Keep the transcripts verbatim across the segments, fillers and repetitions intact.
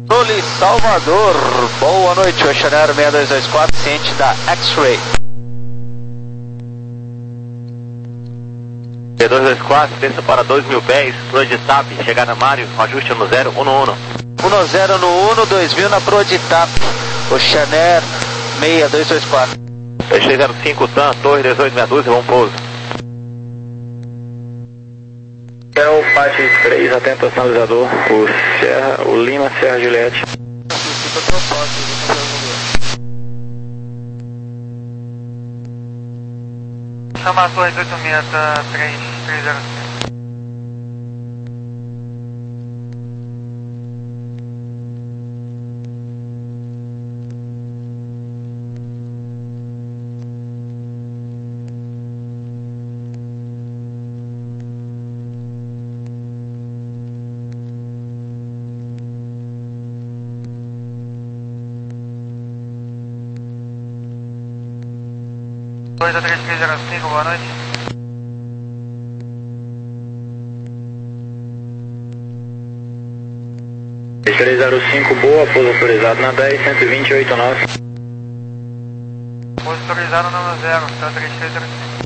Controle Salvador, boa noite, Oceaneiro seis dois dois quatro, ciente da X-Ray. seis dois dois quatro, desça para dois mil pés, proa de T A P, chegada Mário, ajuste no zero, um no um. um zero no um, dois mil na proa de T A P, Oceaneiro seis dois dois quatro. três três zero cinco, T A M, torre dezoito meia dúzia, bom pouso. É o Pati três, atento ao sinalizador, o, Serra, o Lima Serra Juliette. Chama a torre oito seis três três zero cinco. dois a três três zero cinco, boa noite. três três zero cinco, boa, pouso autorizado na dez, cento e vinte, oito nove. Pouso autorizado no zero, tá três três zero cinco.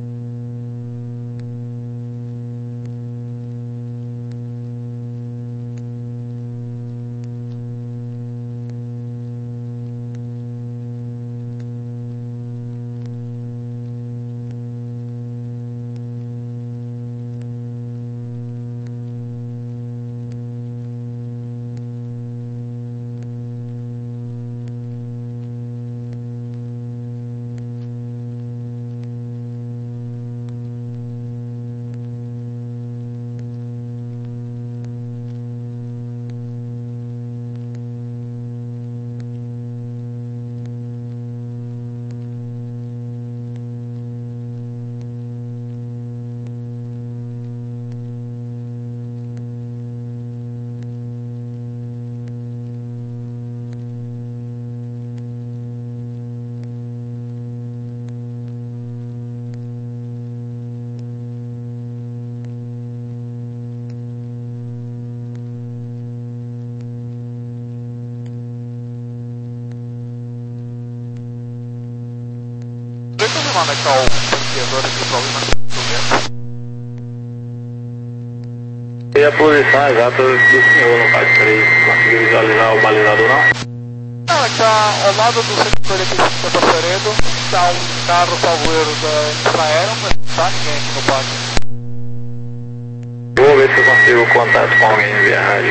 Onde é que está o banqueador aqui, o problema que eu E a posição exata do senhor no Pati três, conseguiu visualizar o balizador não? Não, é que está ao lado do sector aqui de Santa Feredo, está um carro salvoeiro da Infraero, mas não está ninguém aqui no pátio. Vou ver se eu consigo contato com alguém via rádio.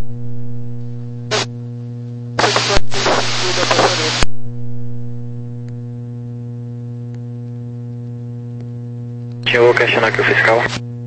Eu vou questionar aqui o fiscal.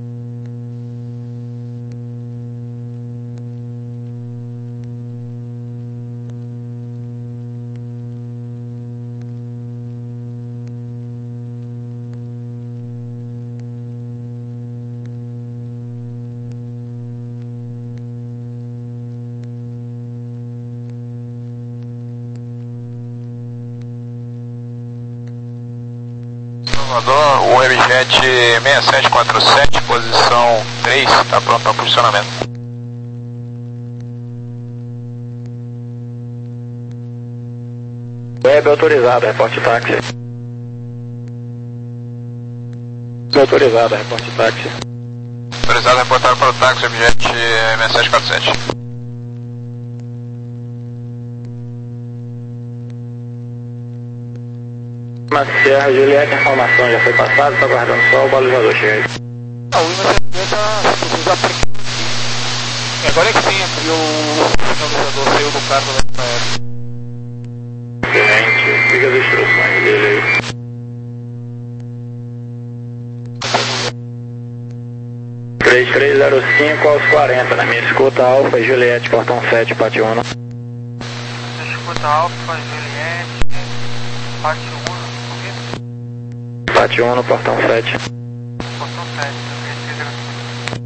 Salvador, o Webjet seis sete quatro sete, posição três, está pronto para posicionamento. Web autorizado, reporte táxi. Autorizado, reporte táxi. Autorizado a reportar para o táxi, Webjet seis sete quatro sete. Mas Serra Juliette, a informação já foi passada, está aguardando só o balizador chegar aí. Ah, o Lima está já aplicando. Agora é que sim, abriu o sinalizador, saiu do carro da Infraero. Excelente, siga as instruções dele aí. três três zero cinco aos quarenta, na minha escuta Alfa Juliette, portão sete, Pátio um. Escuta Alfa, Juliette, Pátio um, ouvido? Pátio um, portão sete. Portão sete, três três zero cinco.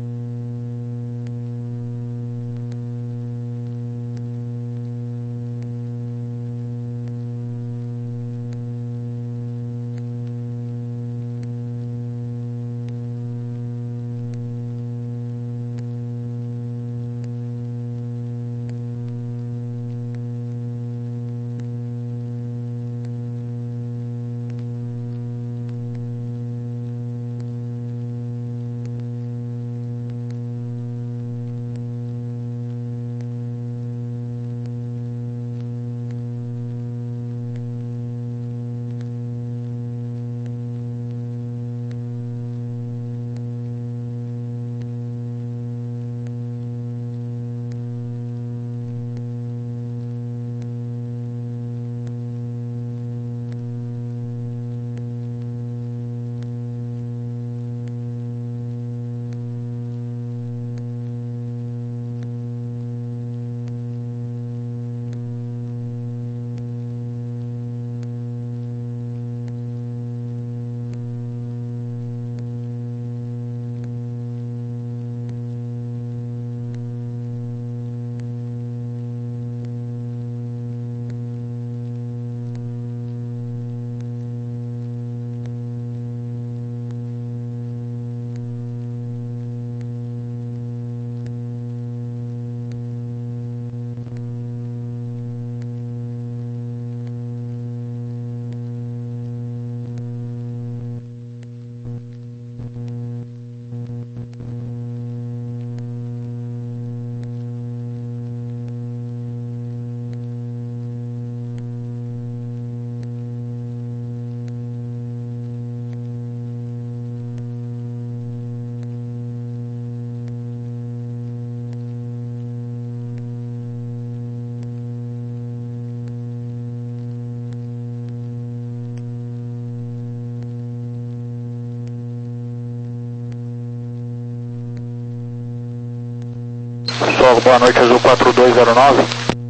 pessoal, boa noite, Azul quatro dois zero nove.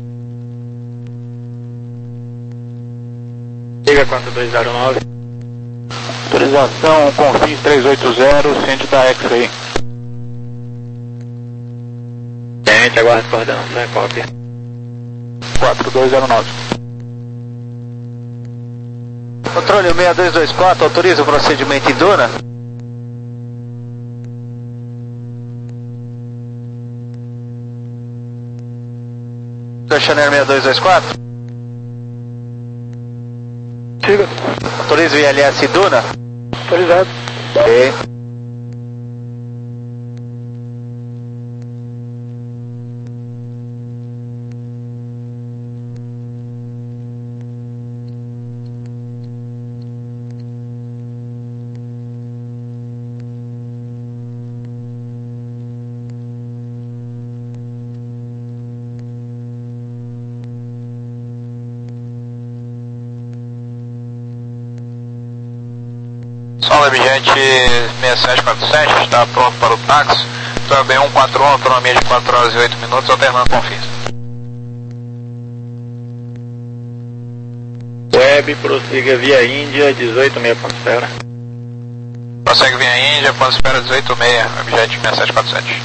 Liga quatro dois zero nove. Autorização Confins trezentos e oitenta, centro da X-Ray. Gente, aguarda coordenação, é cópia. quatro dois zero nove. Controle seis dois dois quatro, autoriza o procedimento em Duna? Chanel seis dois dois quatro? Siga. Autoriza o I L S Duna? Autorizado. Ok. Solo Abjet seis sete quatro sete, está pronto para o táxi. Também um quatro um, autonomia de quatro horas e oito minutos, alternando Confins. Web, prossiga via Índia, dezoito meia, ponto espera. Prossegue via Índia, ponto espera dezoito meia, Abjet seis sete quatro sete.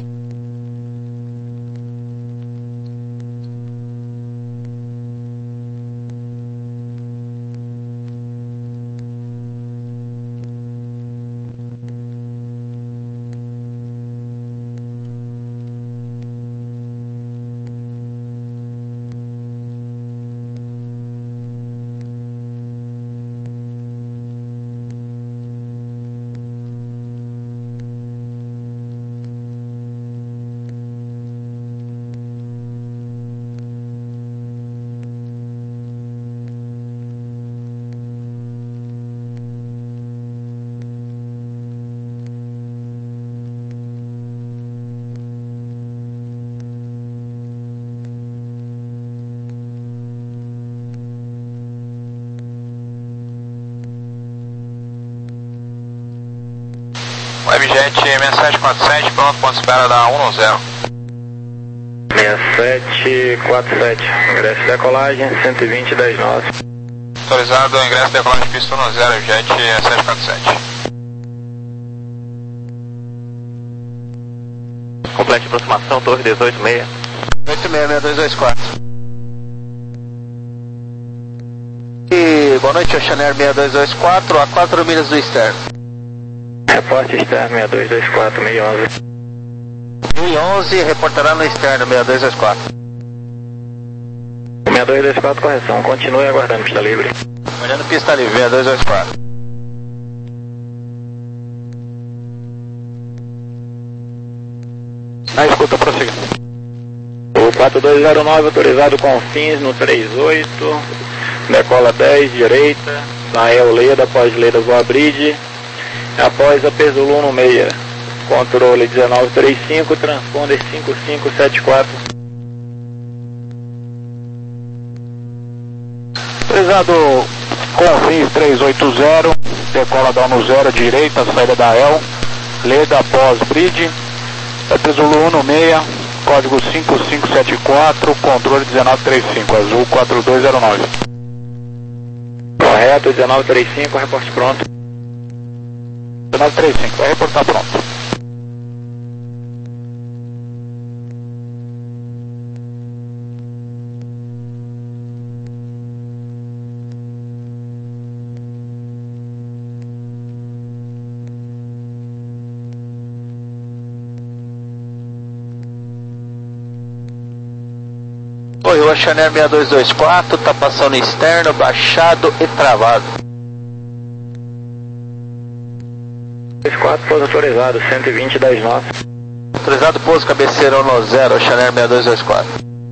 Webjet seis sete quatro sete, pronto, ponto espera da um zero. seis sete quatro sete, ingresso de decolagem, cento e vinte, dez nove. Autorizado o ingresso de decolagem de pista um zero, Webjet seis sete quatro sete. Complete aproximação, torre dezoito meia. oito seis seis dois dois quatro. E boa noite, Chanel seis dois dois quatro, a quatro milhas do externo. Reporte externo seis dois dois quatro, mil e onze. mil e onze, reportará no externo seis dois dois quatro. seis dois dois quatro, correção. Continue aguardando pista livre. Olhando pista livre, seis dois dois quatro. Na escuta, prossiga. O quatro dois zero nove, autorizado com fins no trinta e oito. Decola dez, direita. Nael Leda, após Leda Boa Bridge. Após a Perzulu no meia, controle dezenove trinta e cinco, transponder cinco cinco sete quatro. Autorizado Confins trezentos e oitenta, decola da um zero, direita, saída da El, Leda após Bridge, Perzulu um no meia, código cinco cinco sete quatro, controle dezenove trinta e cinco, Azul quatro dois zero nove. Correto, dezenove trinta e cinco, reporte pronto. dezenove trinta e cinco, vai reportar pronto. Oi, o Chanel seis dois dois quatro, tá passando externo, baixado e travado. dois quatro, pouso autorizado, cento e vinte, dez nove. Autorizado pouso cabeceira um zero, Chanel seis dois dois quatro.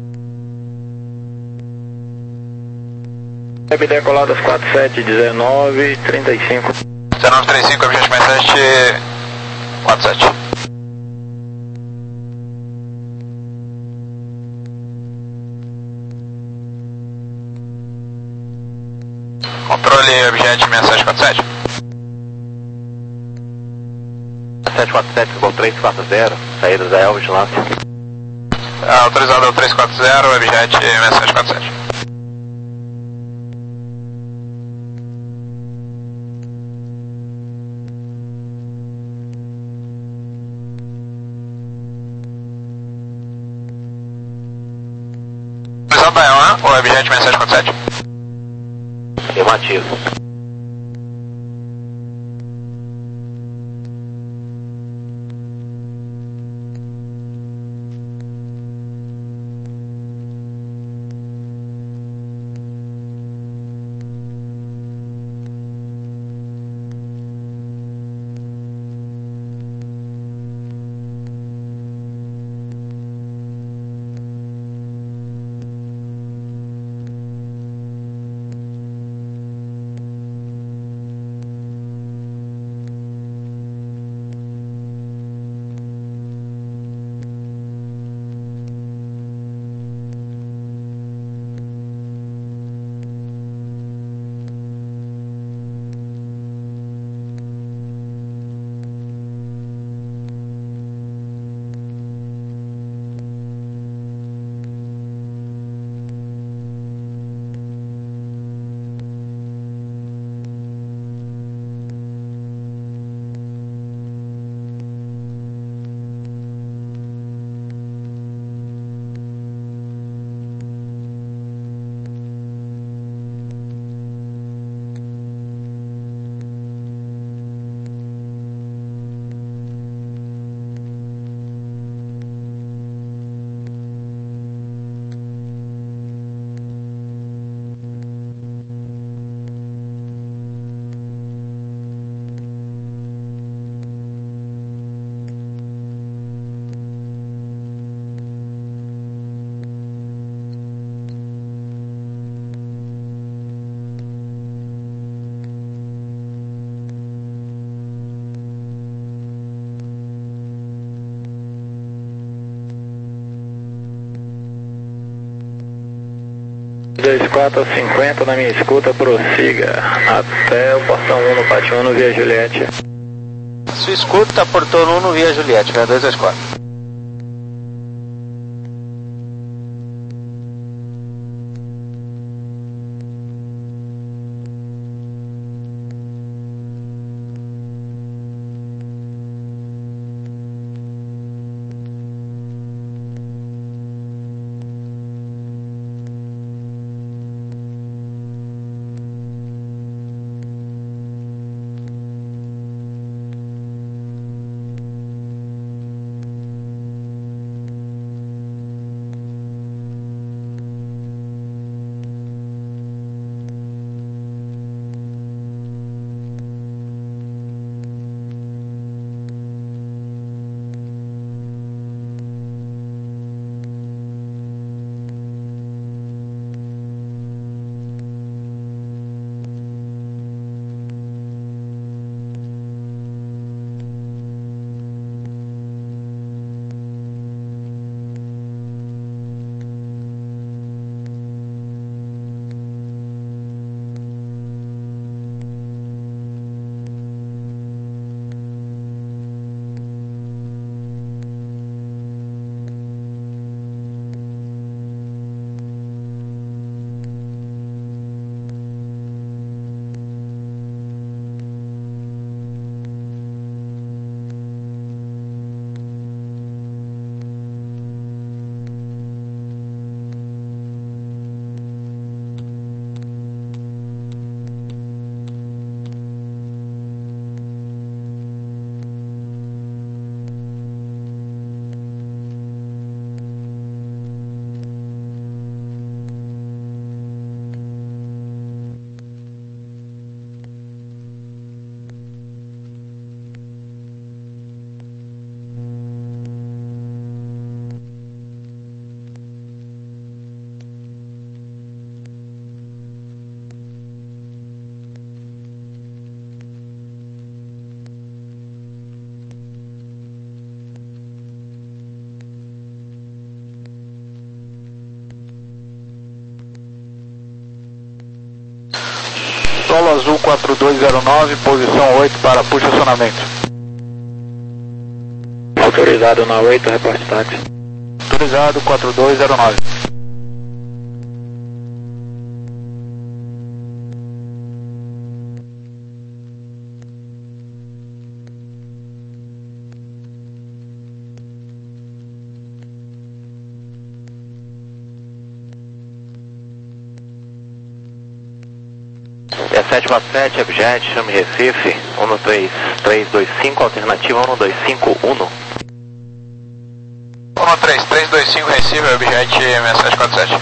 Web decoladas quatro sete, dezenove, trinta e cinco. dezenove trinta e cinco, Abjet seis sete quatro sete. Controle Abjet seis sete quatro sete. sete quatro sete, Gol três quatro zero, saída da El Vigilância. Ah, autorizado ao três quatro zero, Webjet seis sete quatro sete. Autorizado da E um, Webjet seis sete quatro sete. Afirmativo. dois quatro cinquenta na minha escuta, prossiga até o portão um no pátio um no Via Juliette. Sua escuta, portão um no Via Juliette, dois dois quatro. Solo Azul quatro dois zero nove, posição oito para puxa acionamento. Autorizado na oito, reporte táxi. Tudo autorizado, quatro dois zero nove. sete quatro sete, Abjet, chame Recife, um no três três dois cinco, alternativa um no dois cinco um. um no três três dois cinco, Recife, Abjet seis sete quatro sete.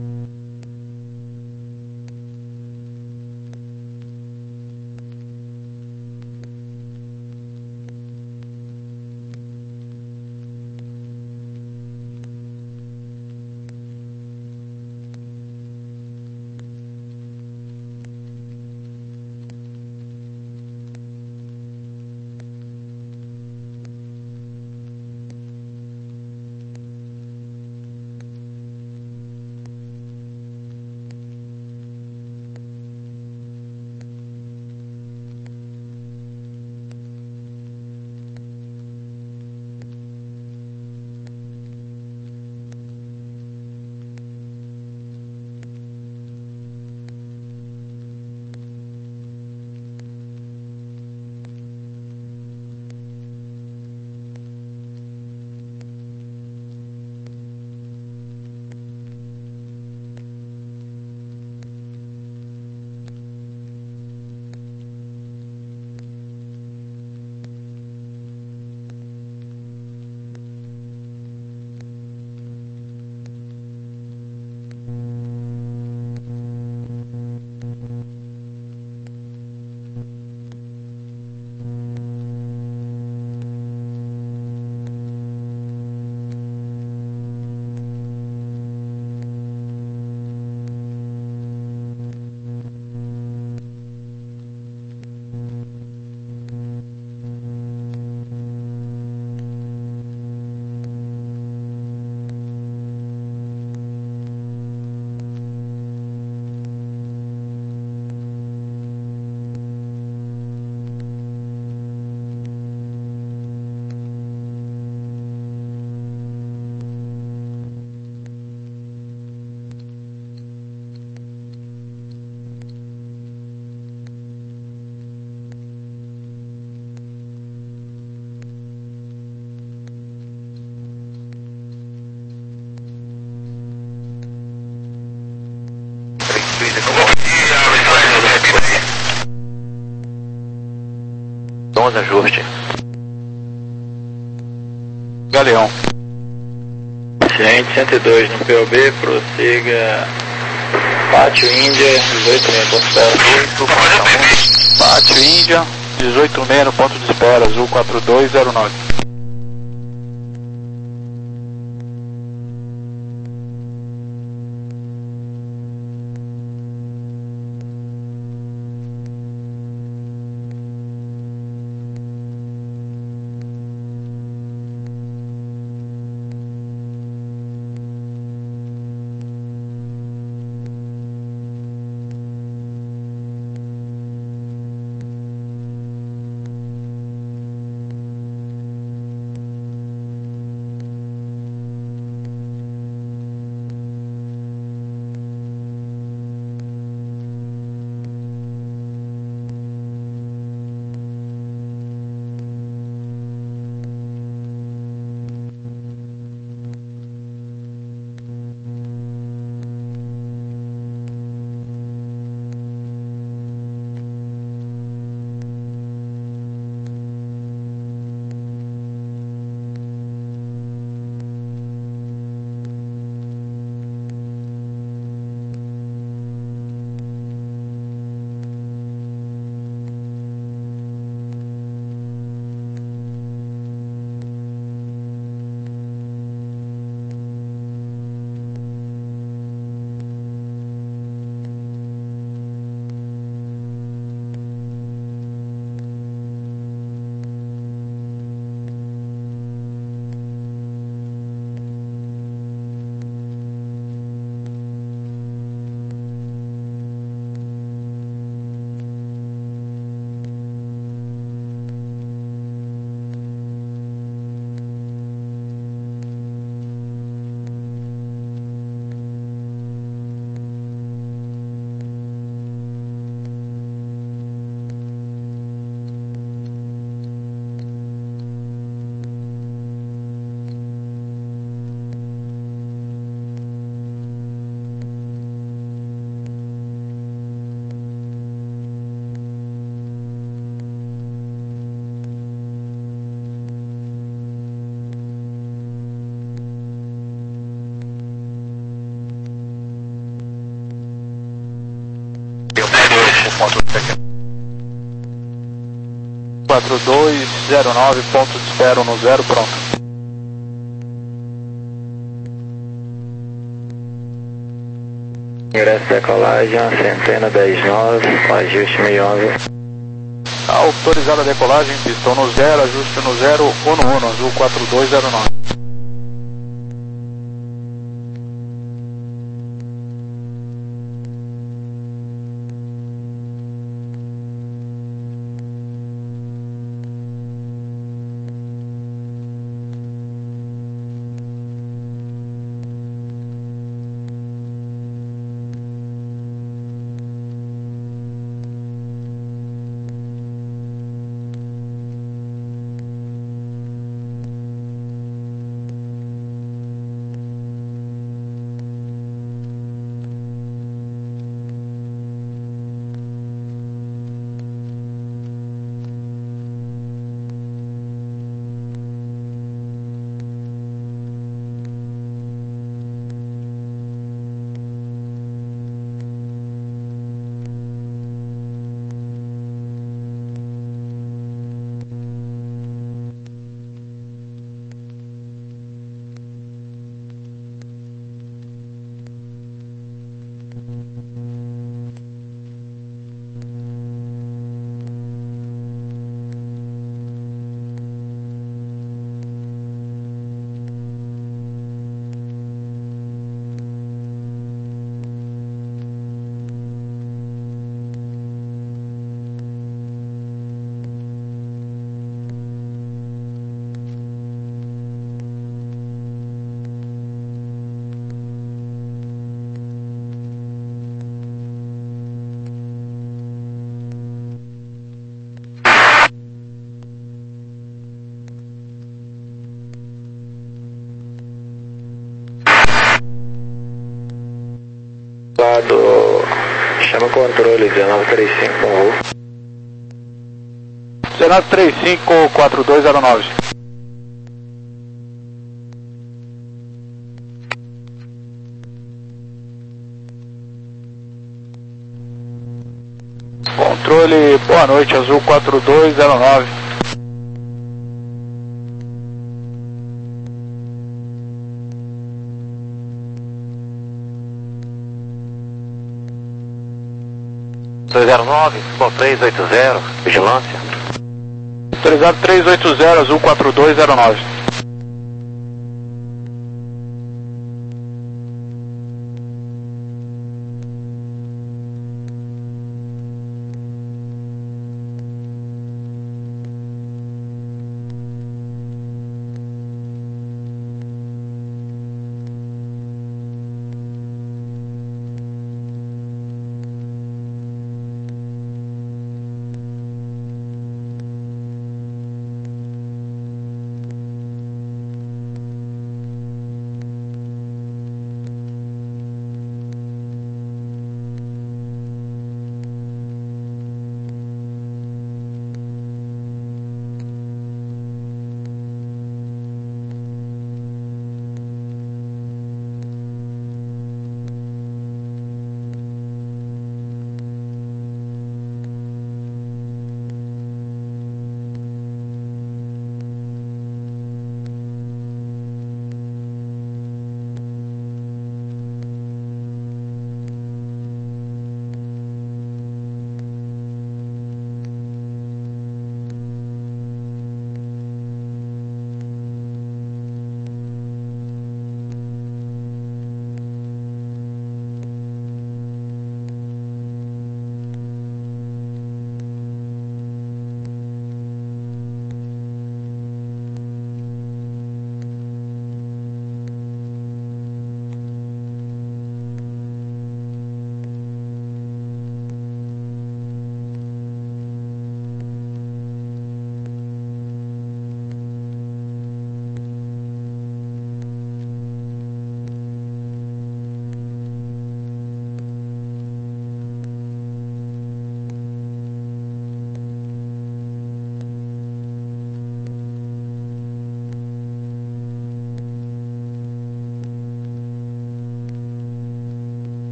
onze ajuste. Galeão. Gente, cento e dois no P O B, prossiga Pátio Índia, dezoito meia, ponto de espera. Pátio Índia, dezoito meia no ponto de espera, azul quatro dois zero nove. ponto quatro dois zero nove, ponto de espera no zero, pronto. Ingresso decolagem, centena dez nove, ajuste meio onze. Autorizada a decolagem, pistão no zero, ajuste no zero, Uno Uno, azul quatro dois zero nove. Lado, chama o controle dezenove trinta e cinco com voo. dezenove trinta e cinco, quatro dois zero nove. Controle, boa noite, azul quatro dois zero nove. dois zero nove, bom, três oito zero, vigilância. Autorizado três oito zero, azul quatro dois zero nove.